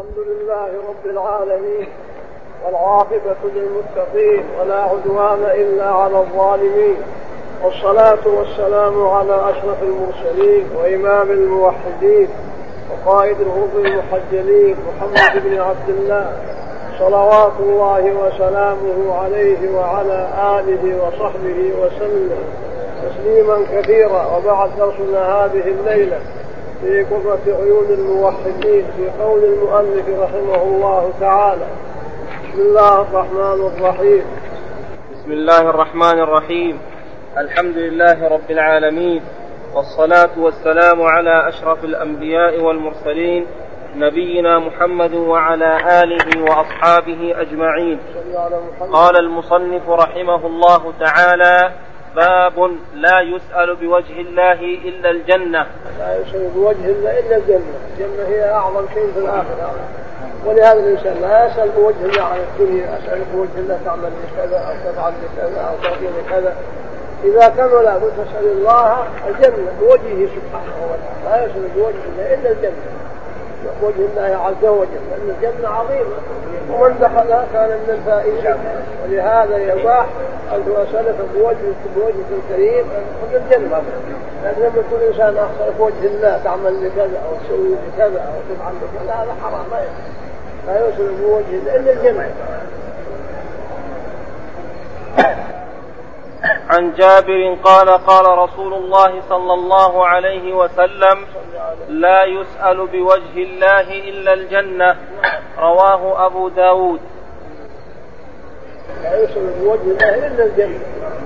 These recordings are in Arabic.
الحمد لله رب العالمين والعاقبة للمتقين ولا عدوان إلا على الظالمين، والصلاة والسلام على أشرف المرسلين وإمام الموحدين وقائد الغر المحجلين محمد بن عبد الله صلوات الله وسلامه عليه وعلى آله وصحبه وسلم تسليما كثيرا. وبعد درسنا هذه الليلة في قرة عيون الموحدين في قول المؤلف رحمه الله تعالى: بسم الله الرحمن الرحيم. بسم الله الرحمن الرحيم. الحمد لله رب العالمين، والصلاة والسلام على أشرف الأنبياء والمرسلين نبينا محمد وعلى آله وأصحابه أجمعين. قال المصنف رحمه الله تعالى: باب لا يسأل بوجه الله إلا الجنة. لا يسأل بوجه الله إلا الجنة. الجنة هي أعظم شيء في الآخرة، ولهذا الإنسان لا يسأل بوجه الله عن الدنيا. أسأل بوجه الله تعمل بكذا أو تفعل بكذا أو تعطي بكذا. إذا كان لا بد تسأل الله الجنة بوجهه سبحانه وتعالى. لا يسأل بوجه الله إلا الجنة، وجه الله عز وجل، لأن الجنة عظيمة ومن دخلها كان من الفائزين. ولهذا يباح أن تسألك بوجهك الكريم أن تدخل الجنة. لكن لما يكون إنسان أحسن بوجه الله تعمل لكذا أو تسوي لكذا أو تفعل لكذا، هذا حرام. لا يسأل بوجه الله إلا الجنة. عن جابر قال: قال رسول الله صلى الله عليه وسلم: لا يسأل بوجه الله إلا الجنة. رواه أبو داود. لا يسأل بوجه الله إلا الجنة.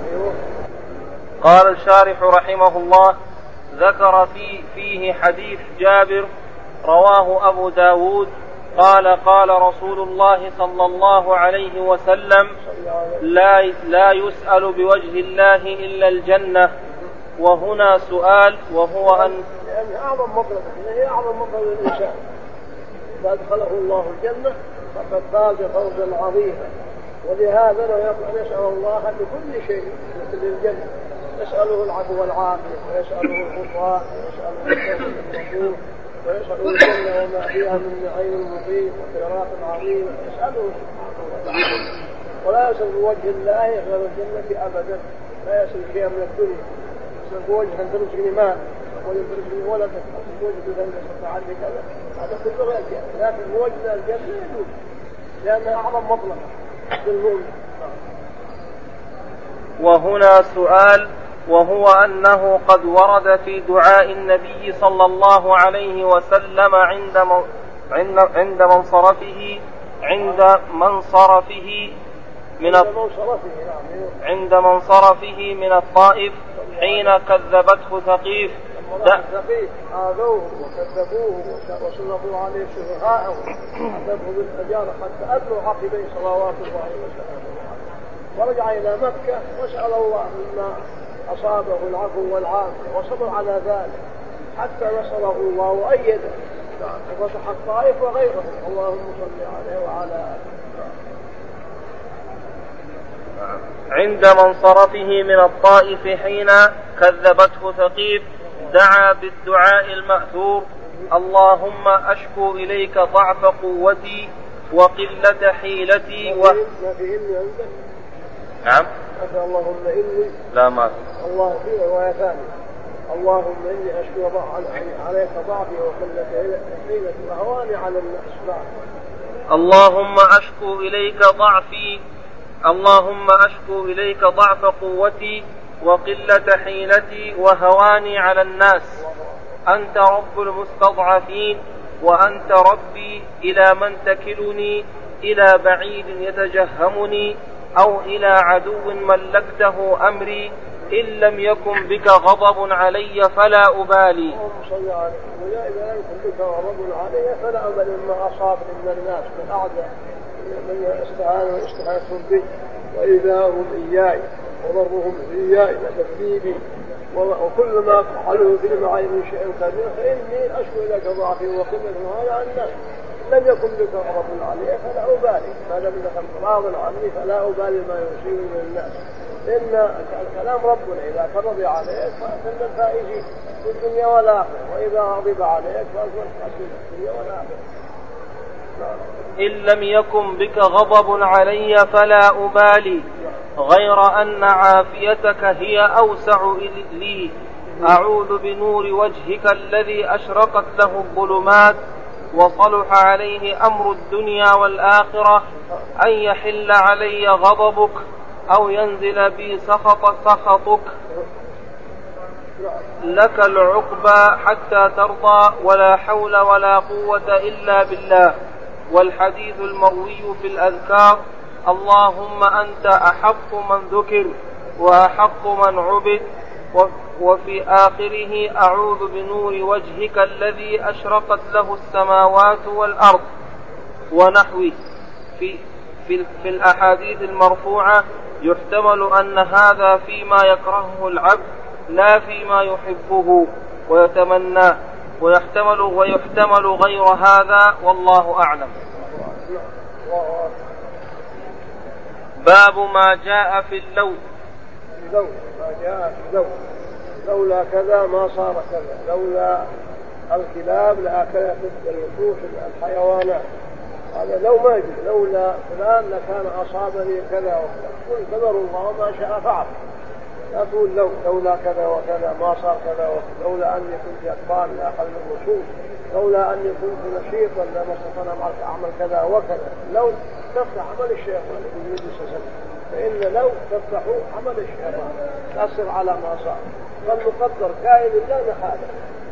قال الشارح رحمه الله: ذكر فيه حديث جابر رواه أبو داود قال: قال رسول الله صلى الله عليه وسلم: لا يسأل بوجه الله إلا الجنة. وهنا سؤال، وهو أن يعني أعظم مطلب، هي أعظم مطلب للإنسان. إذا أدخله الله الجنة فقد فاز فوزا عظيما. ولهذا نسأل الله بكل شيء مثل الجنة. نسأله العفو والعافية، ويسأله الغفران، ويسأله التوبة الغفور، ويسأله الجنة وما فيها من نعيم المقيم وخيرات عظيمة. يسأله سبحانه وتعالى، ولا يسأل بوجه الله غير الجنة أبدا. لا يسأل شيئا من الدنيا. يسأل بوجه أن ترزقني مال، وأن ترزقني ولدك، بوجه أن تفعل كذا، هذا كله غير جنة. لكن بوجه الجنة يجوز، لأنها أعظم مطلب للمؤمن. وهنا سؤال، وهو أنه قد ورد في دعاء النبي صلى الله عليه وسلم عند منصرفه من الطائف حين كذبته ثقيف. آذوه وكذبوه وسلطوا عليه شفعاءه وعذبوه بالحجارة حتى أدلوا عقبيه صلوات الله وسلامه. ورجع إلى مكة وسأل الله مما أصابه العفو والعافية، وصبر على ذلك حتى نصره الله وأيده وفتح الطائف وغيره. اللهم صل عليه وعلى آله. عند منصرفه من الطائف حين كذبته ثقيف دعا بالدعاء المأثور: اللهم أشكو إليك ضعف قوتي وقلة حيلتي نعم. اللهم إني لا ما الله في رواية ثانية: اللهم إني أشكو عليك ضعفي وقلة حيلتي وهواني على الناس. اللهم أشكو إليك ضعف قوتي وقلة حيلتي وهواني على الناس. أنت رب المستضعفين، وأنت ربي. إلى من تكلني؟ إلى بعيد يتجهمني، أو إلى عدو ملكته أمري؟ إن لم يكن بك غضب علي فلا أبالي. إذا لم يكن بك غضب علي فلا أبالي مما أصاب من الناس من أعداء من استعانوا واستعانتهم بي وإذاهم إياي وضرهم إياي وتكذيبي وكل ما فعلوا في معي من شيء كبير، فإني أشكو إليك ضعفي وقلة هذا الناس. لم يكن بك غضب علي فلا أبالي، ما دام انك راض عني فلا أبالي ما يصيب من الناس. إن كلام ربنا إذا كرضي عليك فأنت من الفائزين في الدنيا والآخرة، وإذا غضب عليك فأنت من الخاسرين في الدنيا والآخرة. إن لم يكن بك غضب علي فلا أبالي، غير أن عافيتك هي أوسع لي. أعوذ بنور وجهك الذي أشرقت له الظلمات وصلح عليه أمر الدنيا والآخرة أن يحل علي غضبك أو ينزل بي سخطك. لك العقبى حتى ترضى، ولا حول ولا قوة إلا بالله. والحديث المروي في الأذكار: اللهم أنت أحق من ذكر وأحق من عبد. وفي آخره: أعوذ بنور وجهك الذي أشرقت له السماوات والأرض، ونحوه. في الأحاديث المرفوعة يحتمل أن هذا فيما يكرهه العبد لا فيما يحبه ويتمناه، ويحتمل غير هذا، والله أعلم. باب ما جاء في اللوث. ما جاء في اللوث: لولا كذا ما صار كذا، لولا الكلاب لأكلت الوحوش الحيوانات، هذا لو ما يجوز، لولا فلان لكان أصابني كذا وكذا. قل قدر الله ما شاء فعل. لا تقول لولا كذا وكذا ما صار كذا وكذا، لولا أني كنت أقبال لأخذ الرسول، لولا أني كنت نشيطا لما استطعنا أعمل كذا وكذا. لو تفتح عمل الشيطان يقول فإن لو تفتحوا عمل الشيطان تأثر على ما صار، فالمقدر كائن لا محالة.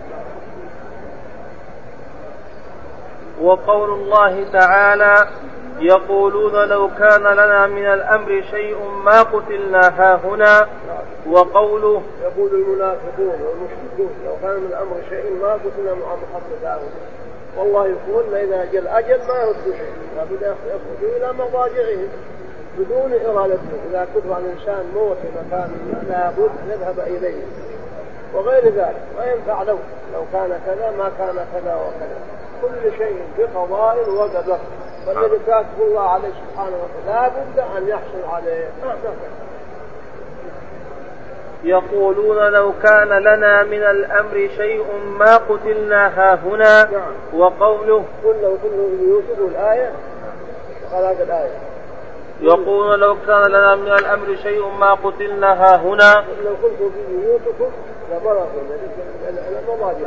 وقول الله تعالى: يقولون لو كان لنا من الأمر شيء ما قتلنا هاهنا. وقوله: يقول المنافقون والمشركون لو كان من الأمر شيء ما قتلنا محمد هاهنا. والله يقول إذا جاء الأجل ما يرد شيء، فبدأ يخرجوا إلى مضاجعهم بدون إرادته. إذا كتب عن الإنسان موت في مكان لابد يذهب إليه وغير ذلك. ما ينفع لو كان كذا ما كان كذا وكذا. كل شيء بقضاء وقدر، فالذي كاتب الله عليه سبحانه وتعالى لا بد أن يحصل عليه. يقولون لو كان لنا من الأمر شيء ما قتلنا هاهنا. وقوله: كله يوسف الآية وخلاق الآية. يقولون لو كان لنا من الأمر شيء ما قتلنا هاهنا. لو كنتم في بيوتكم لبرزوا المضاجع.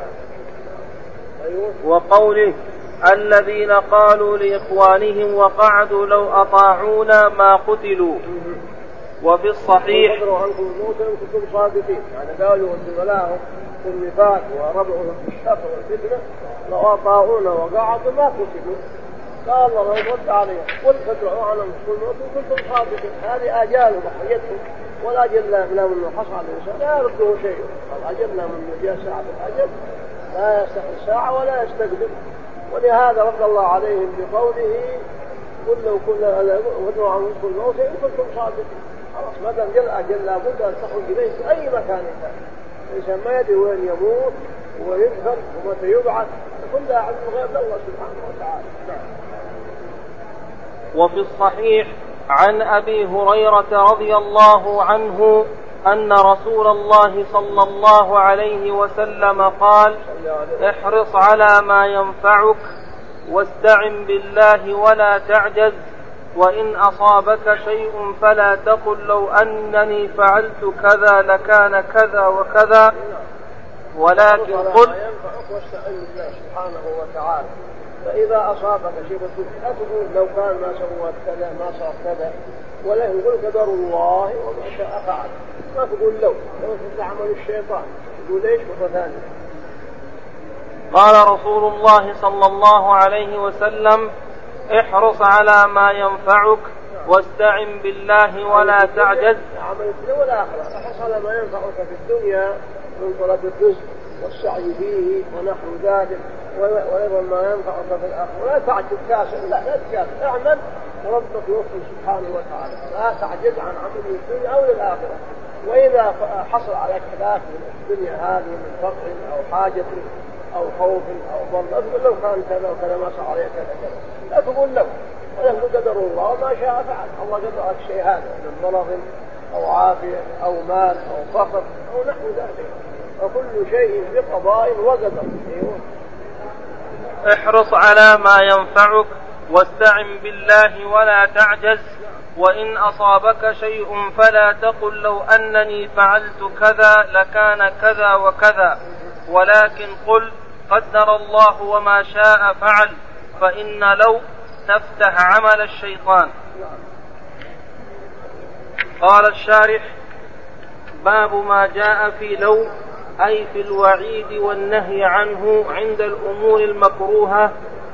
وقوله: الذين قالوا لإخوانهم وقعدوا لو أطاعونا ما قتلوا. وفي الصحيح: قدروا عنكم الموت إن كنتم صادقين، يعني قالوا وانتظلاهم في النفاق وربعهم في الشر والفتنة لو أطاعونا وقعدوا ما قتلوا. قال الله رد عليهم: قل فادعوا عن أنفسكم الموت إن كنتم صادقين. هذه آجال وضحيتهم، والأجل لا من حصل على الإنسان لا يرده شيء. الأجل من جاء ساعة الأجل لا يستحي ساعة ولا يستقدم. ولهذا رد الله عليهم بقوله: قل لو كنا وادعوا عن أنفسكم الموت إن كنتم صادقين. خلاص ما دام جل أجل لابد أن تخرج إليه في أي مكان كان. الإنسان ما يدري وين يموت ويدفن ومتى يبعث، كلها علم غيب الله سبحانه وتعالى. وفي الصحيح عن أبي هريرة رضي الله عنه أن رسول الله صلى الله عليه وسلم قال: احرص على ما ينفعك واستعن بالله ولا تعجز، وإن أصابك شيء فلا تقل لو أنني فعلت كذا لكان كذا وكذا، ولكن قل واستعن بالله سبحانه وتعالى. فإذا أصابك شيء لا تقول لو كان ما سوت كذا ما صار كذا، ولكن قل قدر الله وما شاء فعل. ما تقول لو عمل الشيطان، تقول ليش مرة ثانية. قال رسول الله صلى الله عليه وسلم: احرص على ما ينفعك واستعن بالله ولا تعجز. عمل الدنيا والآخرة، احرص على ما ينفعك في الدنيا من طلب الرزق والسعي فيه ونحو ذلك، وأيضا ما ينفعك في الآخرة. ولا تعجز كاسل، لا تكاسل، اعمل وربك يوفق سبحانه وتعالى. لا تعجز عن عمل الدنيا أو للآخرة. وإذا حصل عليك خلاف من الدنيا هذه من فقر أو حاجة أو خوف أو ضر، أقول لو كان كذا وكذا ما صار عليك كذا، لا تقول لو، ولكن قدر الله ما شاء فعل. الله قدر لك شيء هذا من مرض أو عافية أو مال أو فقر أو نحو ذلك، وكل شيء بقضاء وقدر. احرص على ما ينفعك واستعن بالله ولا تعجز. وإن أصابك شيء فلا تقل لو أنني فعلت كذا لكان كذا وكذا، ولكن قل قدر الله وما شاء فعل، فإن لو تفتح عمل الشيطان. قال الشارح: باب ما جاء في لو، أي في الوعيد والنهي عنه عند الأمور المكروهة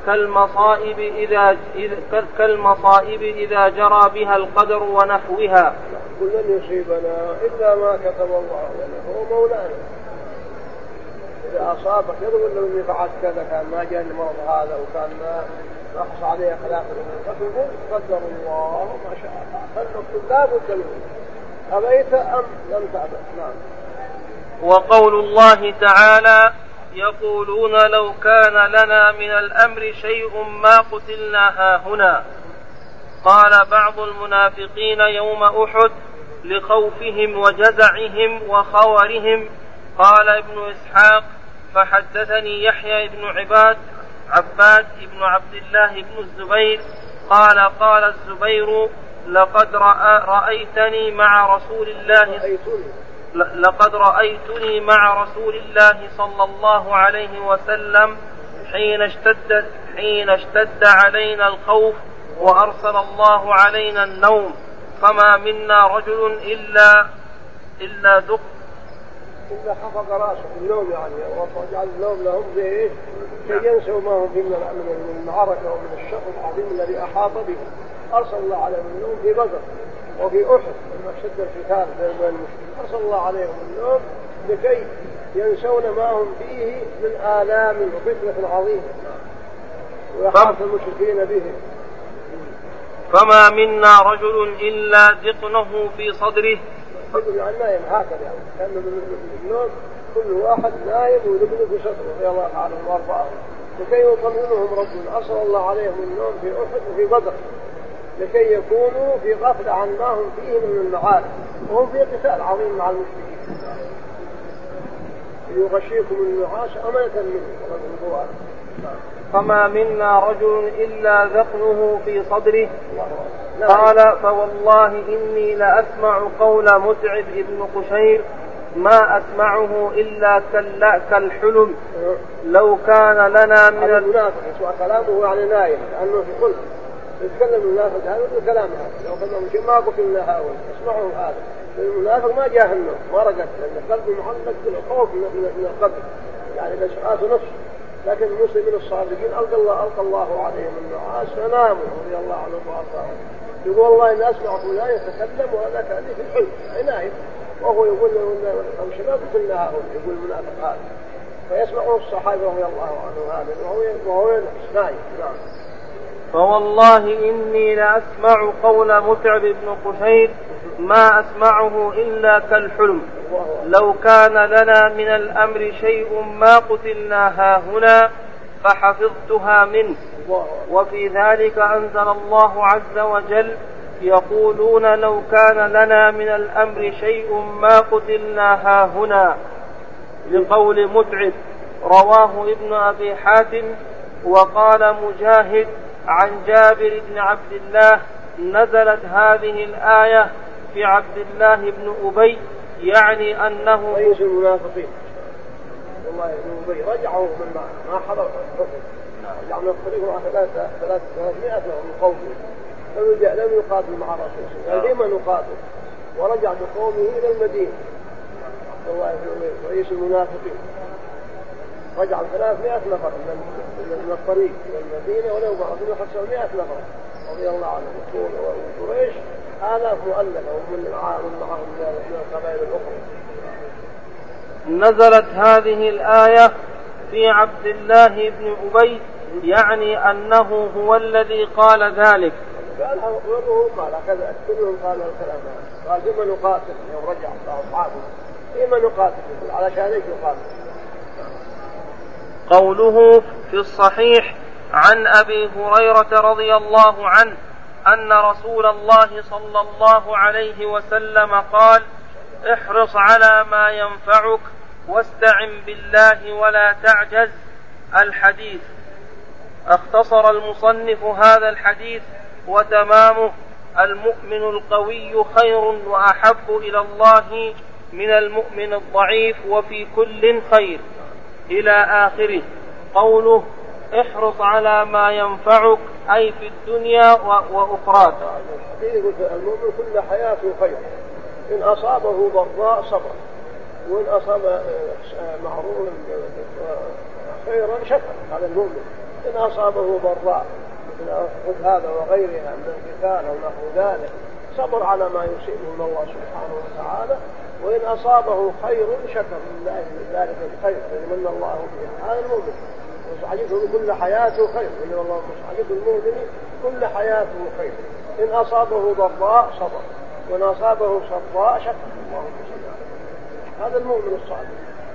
كالمصائب إذا جرى بها القدر ونحوها. قل لن يصيبنا إلا ما كتب الله لنا هو مولانا. إذا أصابك يقول لو إني فعلت كذا كان ما جاء المرض هذا وكان ما نقص عليه خلاف الأمور، قدر الله ما شاء فالمكتوب لا بد له، أبيت أم لم تأبت. نعم. وقول الله تعالى: يقولون لو كان لنا من الأمر شيء ما قتلنا هاهنا. قال بعض المنافقين يوم أحد لخوفهم وجزعهم وخورهم. قال ابن إسحاق: فحدثني يحيى بن عباد بن عبد الله بن الزبير قال الزبير: لقد رأيتني مع رسول الله صلى الله عليه وسلم حين اشتد علينا الخوف وأرسل الله علينا النوم، فما منا رجل إلا دق إلا حفظ رأسه النوم، يعني وجعل النوم لهم كي ينسوا ما هم فيه من المعركة ومن الشر العظيم الذي أحاط به. أرسل الله عليهم النوم في بدر وفي أحد لما اشتد القتال بين المسلمين، أرسل الله عليهم النوم لكي ينسون ما هم فيه من آلام وفتنة عظيمة ويخاف المشركين به. فما منا رجل إلا ذقنه في صدره. يعني نايم هكذا، يعني كان النوم كل واحد نايم وذقنه في صدره رضي الله عنهم وارضاهم، لكي يطمئنهم ربنا. أرسل الله عليهم النوم في أحد وفي بدر لكي يكونوا في غفلة عن ما هم فيه من المعارك، وهم في قتال عظيم مع المشركين. يغشيكم النعاس أمنة منه. فما منا رجل إلا ذقنه في صدره. قال: فوالله إني لأسمع قول متعب بن قشير ما أسمعه إلا كالحلم لو كان لنا من المنافق يسوى كلامه يعني نايم لأنه في قلب يتكلم المنافق هذا الكلام هذا لو كان شيء ما قتلنا هؤلاء اسمعوا هذا. المنافق ما جاه النوم ما رقد لأن قلبه معلق بالخوف من القدر، يعني بسعات نفسه. لكن المسلمين الصادقين ألقى الله عليهم النعاس فناموا رضي الله عنهم وأرضاهم. يقول: والله إن أسمع فلان يتكلم وهذا كان في الحلم أي نايم، وهو يقول له أو شباب كلنا هؤلاء، يقول المنافق هذا. فيسمعون الصحابة رضي الله عنهم هذا وهو نايم. نعم. فوالله إني لأسمع قول متعب بن قشير ما أسمعه إلا كالحلم لو كان لنا من الأمر شيء ما قتلنا هاهنا فحفظتها منه. وفي ذلك أنزل الله عز وجل: يقولون لو كان لنا من الأمر شيء ما قتلنا هاهنا، لقول متعب. رواه ابن أبي حاتم. وقال مجاهد عن جابر بن عبد الله: نزلت هذه الآية في عبد الله بن أبي، يعني أنه رئيس المنافقين. والله ابن أبي رجعوا من ما حضر الحكم، رجع من الطريق مع 300 من قومه، لم يقاتل مع الرسول قال: لما نقاتل؟ ورجع بقومه إلى المدينة. والله ابن أبي رئيس المنافقين رجع 300 نفر من الطريق إلى المدينة، ولو بعضهم 500 نفر رضي الله عنهم. وقريش آلاف مؤلفة ومن معهم من القبائل الأخرى. نزلت هذه الآية في عبد الله بن أبي، يعني أنه هو الذي قال ذلك. قال غيره قال كذا، كلهم قالوا الكلام هذا. قال: فيما نقاتل يوم رجع أصحابه، فيما نقاتل على شانك نقاتل. قوله في الصحيح عن أبي هريرة رضي الله عنه أن رسول الله صلى الله عليه وسلم قال: احرص على ما ينفعك واستعن بالله ولا تعجز. الحديث. اختصر المصنف هذا الحديث وتمامه: المؤمن القوي خير وأحب إلى الله من المؤمن الضعيف وفي كل خير إلى آخره. قوله: احرص على ما ينفعك أي في الدنيا وأخراك. المؤمن كل حياته خير، إن أصابه ضراء صبر، وإن أصاب معروف خيرا شكر. هذا المؤمن. إن أصابه ضراء مثل هذا وغيرها من القتال أو نحو ذلك صبر على ما يصيبه من الله سبحانه وتعالى، وإن أصابه خير شكر لله من ذلك الخير فيمن الله به. هذا المؤمن وصحيحه كل حياته خير، إن الله صحيح المؤمن كل حياته خير. إن أصابه ضراء صبر، وإن أصابه سراء شكر الله سبحانه. هذا المؤمن الصالح.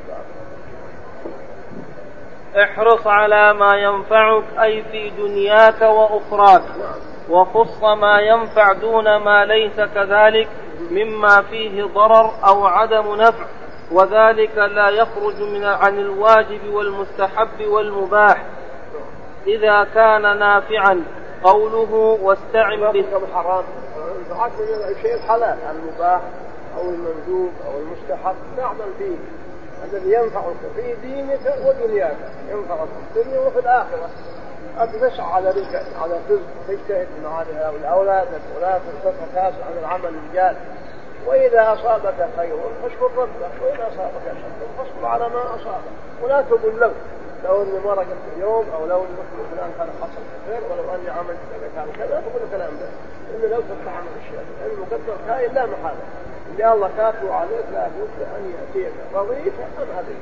احرص على ما ينفعك أي في دنياك وأخراك، وخص ما ينفع دون ما ليس كذلك مما فيه ضرر أو عدم نفع، وذلك لا يخرج عن الواجب والمستحب والمباح إذا كان نافعا. قوله: واستعن بالحرام الشيء الحلال المباح أو المندوب أو المستحب نعمل فيه، الذي ينفعك في دينك ودنياك، ينفعك في الدنيا وفي الآخرة. أنت تسعى على رزق، على رزق، تجتهد مع أولادك ولا تتكاسل عن العمل الجاد. وإذا أصابك خير فاشكر ربك، وإذا أصابك شر فاصبر على ما أصابك، ولا تقل لو أني ما رجعت اليوم، أو لو أني فلان كان حصل خير، ولو أني عملت كان كذا، تقول الكلام ده. إن لو تستعمل الشيء المقدر كائن لا محالة، إن الله كاتب عليك لا بد أن يأتيك رضيت أم أبيت.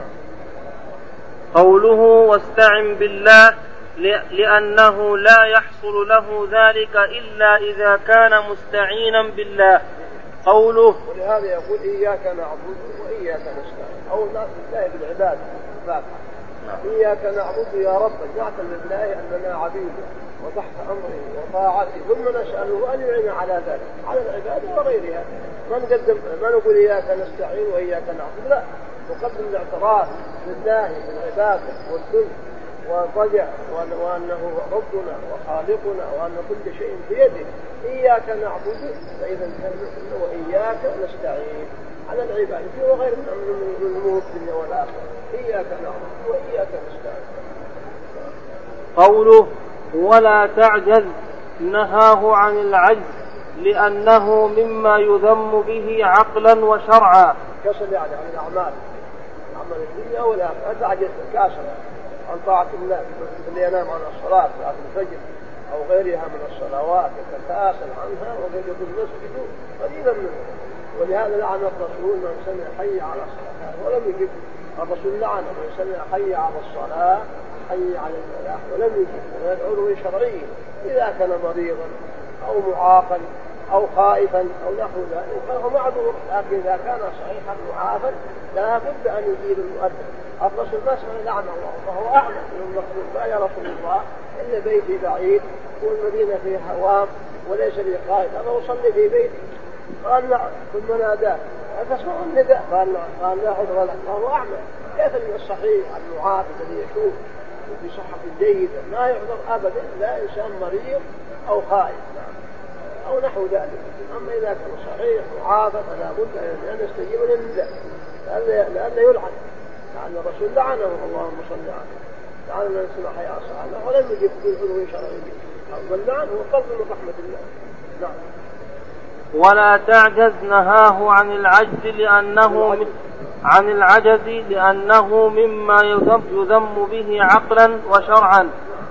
قوله: واستعن بالله لأنه لا يحصل له ذلك إلا إذا كان مستعينا بالله. قوله: ولهذا يقول: إياك نعبد وإياك نستعين، أو لا بالله بالعبادة الفاتحة. إياك نعبد يا رب، نعتمد بالله أننا عبيده وتحت أمره وطاعته، ثم نسأله أن يعين على ذلك، على العبادة وغيرها. ما نقول إياك نستعين وإياك نعبد، لا، نقدم الاعتراف لله بالعبادة والذل والرجع، وأنه ربنا وخالقنا، وأن كل شيء بيده. إياك نعبد، فإذا وإياك نستعين على العبادة وغير من الأمور الدنيا والآخرة. إياك نعبد وإياك نستعين. قوله: ولا تعجز نهاه عن العجز لأنه مما يذم به عقلا وشرعا. كسل يعني عن الأعمال، عمل الدنيا والآخرة. أنت عجزت كاسل عن طاعة الله، اللي ينام عن الصلاة صلاة الفجر أو غيرها من الصلوات يتكاسل عنها ويجب المسجد قليلا منه. ولهذا لعن الرسول من سمع حي على الصلاة ولم يجب. الرسول لعن من سمع حي على الصلاة حي على الفلاح ولم يجب، ويدعو له شرعيا إذا كان مريضا أو معاقا أو خائفا أو نحو ذلك فهو معذور. لكن إذا كان صحيحا معافا لا بد أن يجيب المؤذن. الرسول ما سمع لعن الله وهو أعلم من المخلوق، لا يا رسول الله إن بيتي بعيد والمدينة فيها هوام وليس لي قائد، أنا أصلي في بيتي. قال نعم، ثم ناداه: أتسمع النداء؟ قال نعم. قال: لا عذر لك. فهو أعمى. كيف من الصحيح المعافى الذي يشوف بصحة جيدة ما يعذر أبدا، لا إنسان مريض أو خائف أو نحو ذلك. أما إذا كان صحيح معافى فلا بد أن يستجيب للنداء لأن يلعن، لأن الرسول لعنه اللهم صل عليه، لعن من سمع حي على الصلاة ولم يجب بالعذر شرعي، بل لعنه وقرب من رحمة الله. نعم. ولا تعجز نهاه عن العجز لأنه مما يذم به عقلا وشرعا،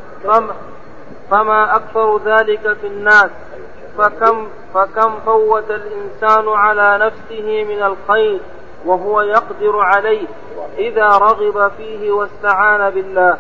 فما أكثر ذلك في الناس. فكم فوت الإنسان على نفسه من الخير وهو يقدر عليه إذا رغب فيه واستعان بالله.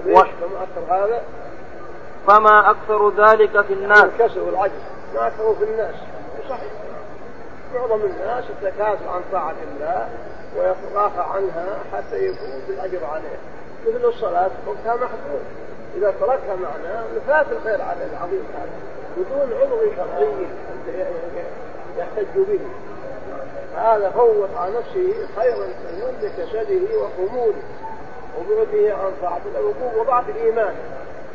فما أكثر ذلك في الناس. الكسل والعجز ما أكثر في الناس. صحيح، معظم الناس يتكاسل عن طاعة الله ويتراخى عنها حتى يفوز الأجر عليه. مثل الصلاة وقتها محدود، إذا تركها معناه نفات الخير عليه العظيم هذا بدون عذر شرعي يحتج به. هذا فوت على نفسه خيرا كثيرا بكسله وخموله وبعده عن طاعة الله وضعف الإيمان.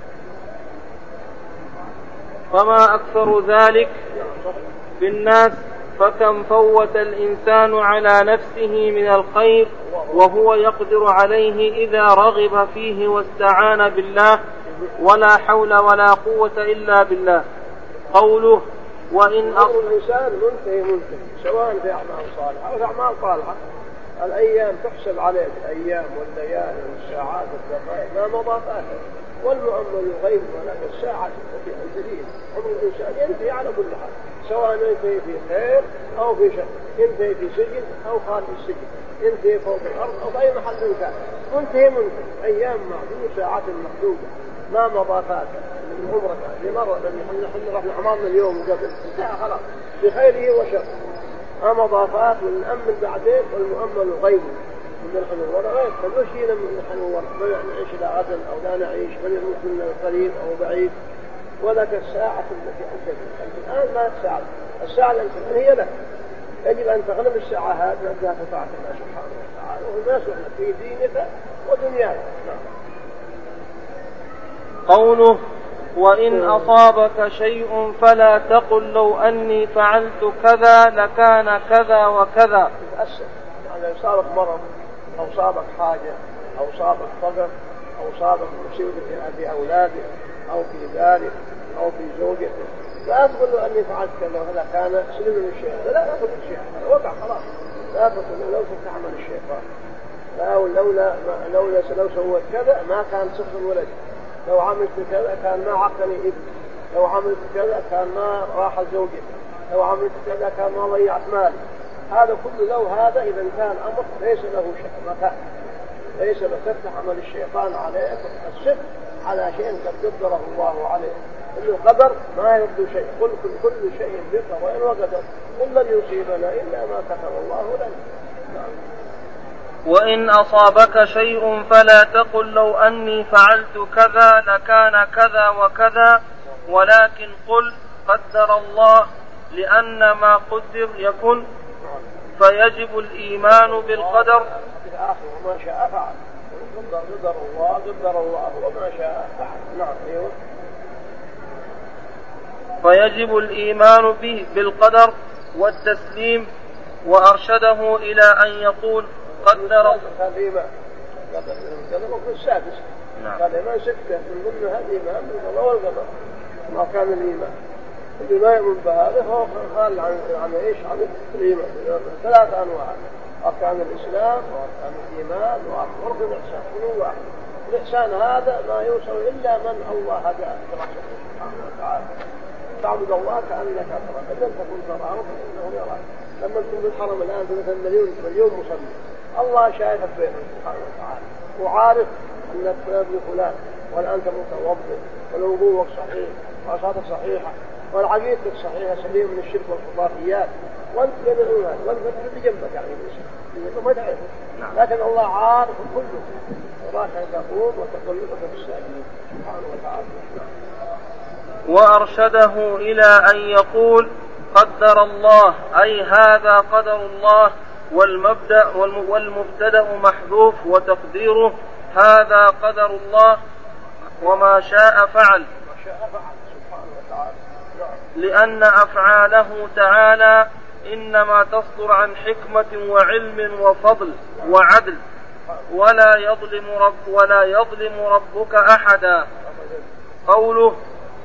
فما أكثر ذلك في الناس، فكم فوت الإنسان على نفسه من الخير وهو يقدر عليه إذا رغب فيه واستعان بالله، ولا حول ولا قوة إلا بالله. قوله وإن الإنسان منتهي سواء في أعمال صالحة أو في أعمال طالحة. الأيام تحسب عليه الأيام والليالي والساعات والدقائق ما مضى فاتت، والمؤمل الغيب ولكن الساعة في الجديد. عمر الإنسان ينتهي على كل حال، سواء ينتهي في خير أو في شر، ينتهي في سجن أو خارج السجن، ينتهي فوق الأرض أو في أي محل كان، منتهي أيام معدودة ساعات محدودة ما مضى فاتت من عمرك. لمرة نحن رحنا أمامنا اليوم قبل ساعة خلاص بخيره وشر ما مضى فات، ونأمل بعدين والمؤمل غيب من الحلو ولا غير. فلو شينا من الحلو ما نعيش لا غدا أو لا نعيش، من يموت منا قريب أو بعيد، ولك الساعة التي أنت الآن ما تساعد. الساعة التي هي لك، يجب أن تغلب الساعة هذه لأنها تطاعت الله سبحانه وتعالى وما سهل في دينك ودنياك. قوله وإن أصابك شيء فلا تقل لو أني فعلت كذا لكان كذا وكذا. تتأسف يعني أصابك مرض أو أصابك حاجة أو أصابك فقر أو أصابك مصيبة في أولادك أو في ذلك أو في زوجك، لا تقول له أني فعلت كذا وهذا كان سلم من الشيء، لا تقول الشيء وقع خلاص. لا تقول لو تتعمل الشيطان لو سويت كذا ما كان صفر الولد، لو عملت كذا كان ما عقني ابن، لو عملت كذا كان ما راح زوجي، لو عملت كذا كان ما ضيعت مالي. هذا كله لو هذا إذا كان أمر ليس له شيء، ليس بتفتح عمل الشيطان عليك الصف على شيء قد قدره الله عليه. إنه القدر ما يبدو شيء، كل شيء بقدر وإن وقدر، قل لن يصيبنا إلا ما كتب الله لنا. وإن أصابك شيء فلا تقل لو أني فعلت كذا لكان كذا وكذا، ولكن قل قدر الله، لأن ما قدر يكن، فيجب الإيمان بالقدر. وما شاء فعل، قدر الله وما شاء فعل. نعم. فيجب الإيمان به بالقدر والتسليم. وأرشده إلى أن يقول قدر الإيمان قدر السادس. قال الإيمان ستة من ضمنها الإيمان بالقضاء والقدر. ما كان الإيمان ما يؤمن بهذا هو خال عن إيش؟ عن الإيمان. ثلاثة أنواع: أركان الإسلام وأركان الإيمان وأركان الإحسان. كل واحد الإحسان هذا ما يوصل إلا من الله هداه سبحانه وتعالى. تعبد الله كأنك تراه، إذا تكن تراه فإنه يراك. لما تكون في الحرم الآن في مثلا مليون مصلي، الله شايفك بينهم سبحانه وتعالى وعارف أنك فلان فلان، والآن أنت متوضئ والوضوء صحيح وصلاتك صحيحة والعقيدتك صحيحة سليم من الشرك والخرافيات، وأنت بين الأولاد وأنت في جنبك يعني ما تعرفه، لكن الله عارف كله وراك أن تقوم وتقلبك في الساجدين سبحانه وتعالى. وأرشده إلى أن يقول قدر الله، أي هذا قدر الله، والمبتدأ محذوف وتقديره هذا قدر الله وما شاء فعل، لأن أفعاله تعالى إنما تصدر عن حكمة وعلم وفضل وعدل، ولا يظلم ربك أحدا. قوله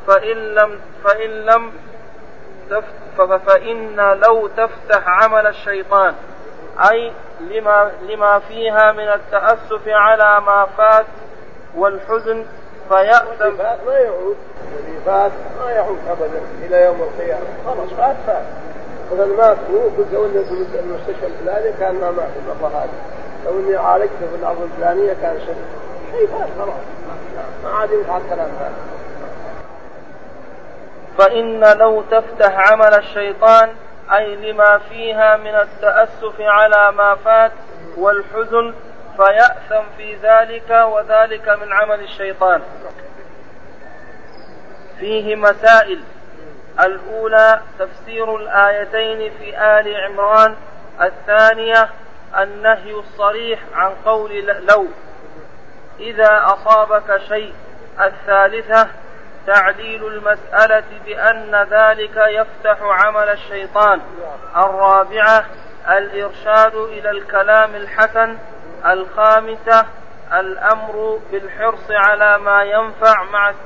فإن لو تفتح عمل الشيطان، أي لما فيها من التأسف على ما فات والحزن، فيأثم. ما يعود الذي فات ما يعود أبدا إلى يوم القيامة، خلاص فات. مثلا ما قلت لو إني في المستشفى الفلاني كان ما مات المرة هذه، لو إني عالجت في الأرض الفلانية كان شيء فات خلاص، ما عاد ينفع الكلام هذا. فإن لو تفتح عمل الشيطان، أي لما فيها من التأسف على ما فات والحزن، فيأثم في ذلك، وذلك من عمل الشيطان. فيه مسائل: الأولى تفسير الآيتين في آل عمران. الثانية النهي الصريح عن قول لو إذا أصابك شيء. الثالثة تعليل المسألة بأن ذلك يفتح عمل الشيطان. 4 الإرشاد إلى الكلام الحسن. 5 الأمر بالحرص على ما ينفع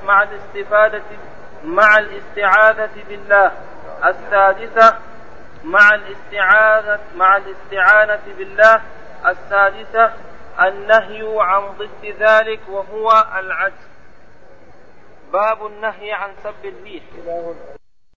مع الاستعاذة بالله. 6 مع الاستعانة بالله. 7 النهي عن ضد ذلك وهو العجز. باب النهي عن سب الريح.